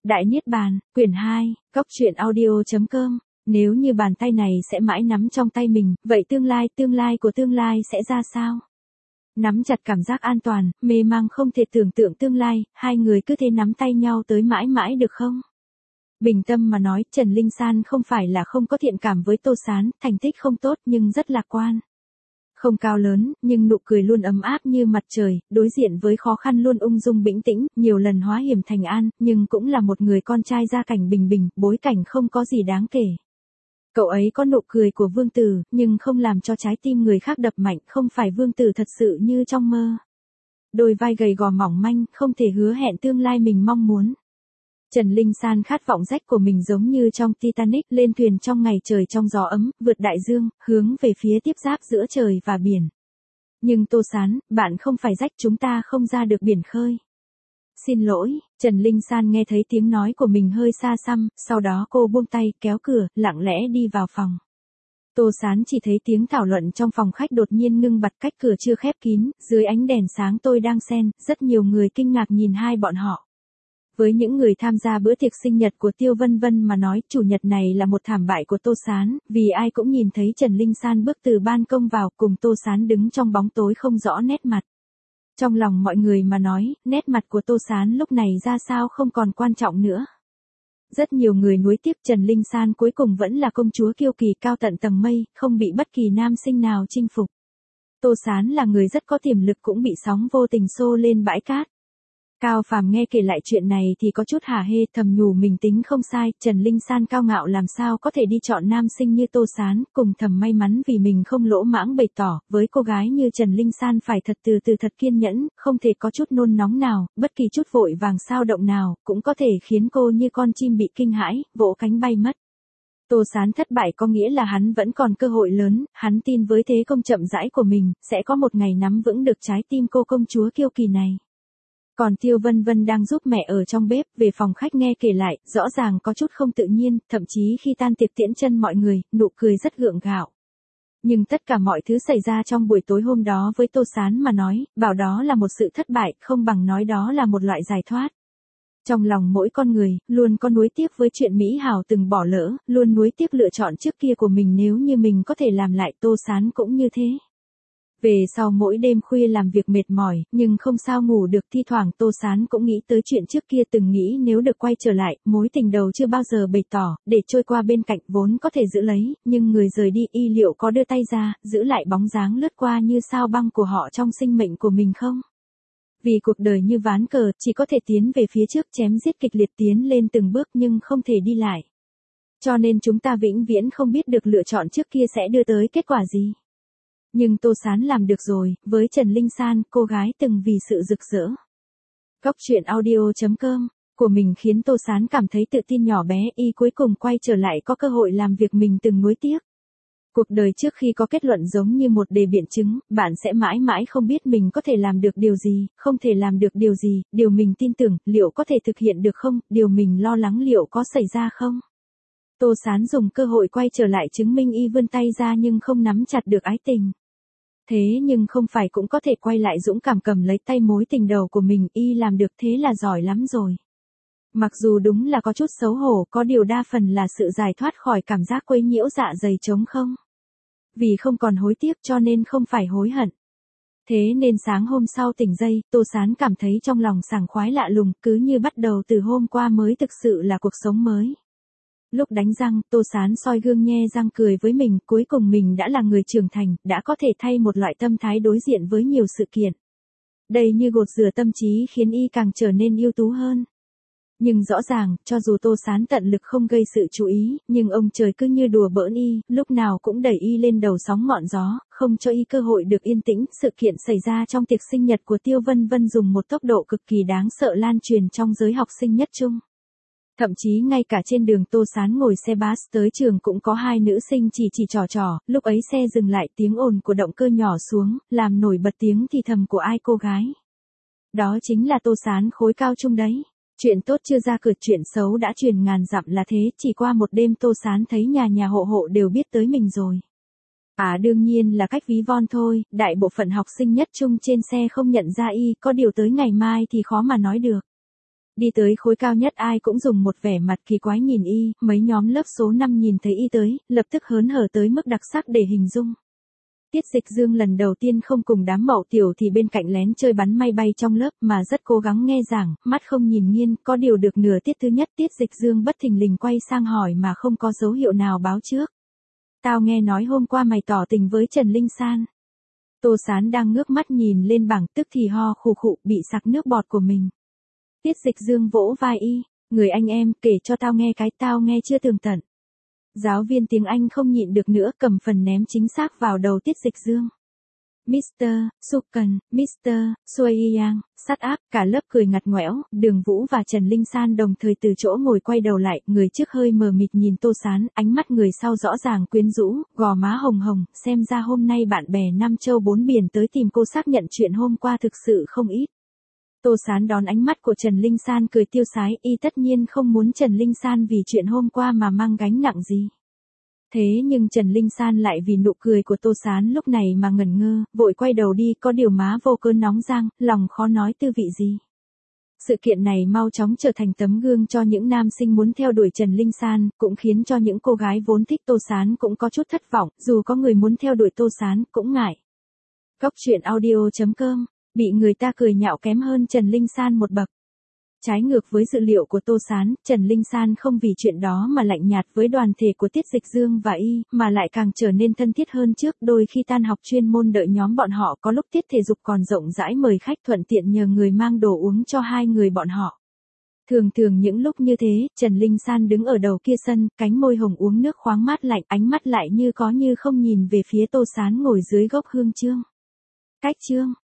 Đại Niết Bàn, quyển 2, cốc truyện audio.com. Nếu như bàn tay này sẽ mãi nắm trong tay mình, vậy tương lai của tương lai sẽ ra sao? Nắm chặt cảm giác an toàn, mê mang không thể tưởng tượng tương lai, hai người cứ thế nắm tay nhau tới mãi mãi được không? Bình tâm mà nói, Trần Linh San không phải là không có thiện cảm với Tô Sán, thành tích không tốt nhưng rất lạc quan. Không cao lớn, nhưng nụ cười luôn ấm áp như mặt trời, đối diện với khó khăn luôn ung dung bĩnh tĩnh, nhiều lần hóa hiểm thành an, nhưng cũng là một người con trai gia cảnh bình bình, bối cảnh không có gì đáng kể. Cậu ấy có nụ cười của vương tử, nhưng không làm cho trái tim người khác đập mạnh, không phải vương tử thật sự như trong mơ. Đôi vai gầy gò mỏng manh, không thể hứa hẹn tương lai mình mong muốn. Trần Linh San khát vọng rách của mình giống như trong Titanic, lên thuyền trong ngày trời trong gió ấm, vượt đại dương, hướng về phía tiếp giáp giữa trời và biển. Nhưng Tô Sán, bạn không phải rách, chúng ta không ra được biển khơi. Xin lỗi, Trần Linh San nghe thấy tiếng nói của mình hơi xa xăm, sau đó cô buông tay, kéo cửa, lặng lẽ đi vào phòng. Tô Sán chỉ thấy tiếng thảo luận trong phòng khách đột nhiên ngưng bặt, cách cửa chưa khép kín, dưới ánh đèn sáng tôi đang xen, rất nhiều người kinh ngạc nhìn hai bọn họ. Với những người tham gia bữa tiệc sinh nhật của Tiêu Vân Vân mà nói, chủ nhật này là một thảm bại của Tô Sán, vì ai cũng nhìn thấy Trần Linh San bước từ ban công vào, cùng Tô Sán đứng trong bóng tối không rõ nét mặt. Trong lòng mọi người mà nói, nét mặt của Tô Sán lúc này ra sao không còn quan trọng nữa. Rất nhiều người nuối tiếc Trần Linh San cuối cùng vẫn là công chúa kiêu kỳ cao tận tầng mây, không bị bất kỳ nam sinh nào chinh phục. Tô Sán là người rất có tiềm lực cũng bị sóng vô tình xô lên bãi cát. Cao Phàm nghe kể lại chuyện này thì có chút hả hê, thầm nhủ mình tính không sai, Trần Linh San cao ngạo làm sao có thể đi chọn nam sinh như Tô Sán, cùng thầm may mắn vì mình không lỗ mãng bày tỏ, với cô gái như Trần Linh San phải thật từ từ thật kiên nhẫn, không thể có chút nôn nóng nào, bất kỳ chút vội vàng sao động nào, cũng có thể khiến cô như con chim bị kinh hãi, vỗ cánh bay mất. Tô Sán thất bại có nghĩa là hắn vẫn còn cơ hội lớn, hắn tin với thế công chậm rãi của mình, sẽ có một ngày nắm vững được trái tim cô công chúa kiêu kỳ này. Còn Tiêu Vân Vân đang giúp mẹ ở trong bếp, về phòng khách nghe kể lại, rõ ràng có chút không tự nhiên, thậm chí khi tan tiệc tiễn chân mọi người, nụ cười rất gượng gạo. Nhưng tất cả mọi thứ xảy ra trong buổi tối hôm đó với Tô Sán mà nói, bảo đó là một sự thất bại, không bằng nói đó là một loại giải thoát. Trong lòng mỗi con người, luôn có nuối tiếc với chuyện Mỹ Hào từng bỏ lỡ, luôn nuối tiếc lựa chọn trước kia của mình nếu như mình có thể làm lại, Tô Sán cũng như thế. Về sau mỗi đêm khuya làm việc mệt mỏi, nhưng không sao ngủ được, thi thoảng Tô Sán cũng nghĩ tới chuyện trước kia từng nghĩ nếu được quay trở lại, mối tình đầu chưa bao giờ bày tỏ, để trôi qua bên cạnh vốn có thể giữ lấy, nhưng người rời đi y liệu có đưa tay ra, giữ lại bóng dáng lướt qua như sao băng của họ trong sinh mệnh của mình không? Vì cuộc đời như ván cờ, chỉ có thể tiến về phía trước chém giết kịch liệt tiến lên từng bước nhưng không thể đi lại. Cho nên chúng ta vĩnh viễn không biết được lựa chọn trước kia sẽ đưa tới kết quả gì. Nhưng Tô Sán làm được rồi, với Trần Linh San, cô gái từng vì sự rực rỡ. cốc truyện audio.com của mình khiến Tô Sán cảm thấy tự tin nhỏ bé, y cuối cùng quay trở lại có cơ hội làm việc mình từng nuối tiếc. Cuộc đời trước khi có kết luận giống như một đề biện chứng, bạn sẽ mãi mãi không biết mình có thể làm được điều gì, không thể làm được điều gì, điều mình tin tưởng, liệu có thể thực hiện được không, điều mình lo lắng liệu có xảy ra không. Tô Sán dùng cơ hội quay trở lại chứng minh y vươn tay ra nhưng không nắm chặt được ái tình. Thế nhưng không phải cũng có thể quay lại dũng cảm cầm lấy tay mối tình đầu của mình, y làm được thế là giỏi lắm rồi. Mặc dù đúng là có chút xấu hổ, có điều đa phần là sự giải thoát khỏi cảm giác quấy nhiễu dạ dày trống không. Vì không còn hối tiếc cho nên không phải hối hận. Thế nên sáng hôm sau tỉnh dậy, Tô Sán cảm thấy trong lòng sảng khoái lạ lùng, cứ như bắt đầu từ hôm qua mới thực sự là cuộc sống mới. Lúc đánh răng, Tô Sán soi gương nhe răng cười với mình, cuối cùng mình đã là người trưởng thành, đã có thể thay một loại tâm thái đối diện với nhiều sự kiện. Đây như gột rửa tâm trí khiến y càng trở nên ưu tú hơn. Nhưng rõ ràng, cho dù Tô Sán tận lực không gây sự chú ý, nhưng ông trời cứ như đùa bỡn y, lúc nào cũng đẩy y lên đầu sóng ngọn gió, không cho y cơ hội được yên tĩnh. Sự kiện xảy ra trong tiệc sinh nhật của Tiêu Vân Vân dùng một tốc độ cực kỳ đáng sợ lan truyền trong giới học sinh nhất trung. Thậm chí ngay cả trên đường Tô Sán ngồi xe bus tới trường cũng có hai nữ sinh chỉ trò, lúc ấy xe dừng lại, tiếng ồn của động cơ nhỏ xuống, làm nổi bật tiếng thì thầm của ai cô gái. Đó chính là Tô Sán khối cao trung đấy. Chuyện tốt chưa ra cửa, chuyện xấu đã truyền ngàn dặm là thế, chỉ qua một đêm Tô Sán thấy nhà hộ hộ đều biết tới mình rồi. Đương nhiên là cách ví von thôi, đại bộ phận học sinh nhất trung trên xe không nhận ra y, có điều tới ngày mai thì khó mà nói được. Đi tới khối cao nhất ai cũng dùng một vẻ mặt kỳ quái nhìn y, mấy nhóm lớp số 5 nhìn thấy y tới, lập tức hớn hở tới mức đặc sắc để hình dung. Tiết Dịch Dương lần đầu tiên không cùng đám Mậu Tiểu thì bên cạnh lén chơi bắn may bay trong lớp mà rất cố gắng nghe giảng, mắt không nhìn nghiêng, có điều được nửa tiết thứ nhất Tiết Dịch Dương bất thình lình quay sang hỏi mà không có dấu hiệu nào báo trước. Tao nghe nói hôm qua mày tỏ tình với Trần Linh San. Tô Sán đang ngước mắt nhìn lên bảng tức thì ho khụ khụ bị sặc nước bọt của mình. Tiết Dịch Dương vỗ vai y, người anh em kể cho tao nghe cái tao nghe chưa tường tận. Giáo viên tiếng Anh không nhịn được nữa cầm phần ném chính xác vào đầu Tiết Dịch Dương. Mr. Sukan, Mr. Suiyang, shut up, cả lớp cười ngặt ngoẽo, Đường Vũ và Trần Linh San đồng thời từ chỗ ngồi quay đầu lại, người trước hơi mờ mịt nhìn Tô Sán, ánh mắt người sau rõ ràng quyến rũ, gò má hồng hồng, xem ra hôm nay bạn bè năm châu bốn biển tới tìm cô xác nhận chuyện hôm qua thực sự không ít. Tô Sán đón ánh mắt của Trần Linh San cười tiêu sái, y tất nhiên không muốn Trần Linh San vì chuyện hôm qua mà mang gánh nặng gì. Thế nhưng Trần Linh San lại vì nụ cười của Tô Sán lúc này mà ngẩn ngơ, vội quay đầu đi, có điều má vô cớ nóng rang, lòng khó nói tư vị gì. Sự kiện này mau chóng trở thành tấm gương cho những nam sinh muốn theo đuổi Trần Linh San, cũng khiến cho những cô gái vốn thích Tô Sán cũng có chút thất vọng, dù có người muốn theo đuổi Tô Sán cũng ngại. Góc truyện audio.com, bị người ta cười nhạo kém hơn Trần Linh San một bậc. Trái ngược với dự liệu của Tô Sán, Trần Linh San không vì chuyện đó mà lạnh nhạt với đoàn thể của Tiết Dịch Dương và y, mà lại càng trở nên thân thiết hơn trước, đôi khi tan học chuyên môn đợi nhóm bọn họ, có lúc tiết thể dục còn rộng rãi mời khách thuận tiện nhờ người mang đồ uống cho hai người bọn họ. Thường thường những lúc như thế, Trần Linh San đứng ở đầu kia sân, cánh môi hồng uống nước khoáng mát lạnh, ánh mắt lại như có như không nhìn về phía Tô Sán ngồi dưới gốc hương chương. Cách chương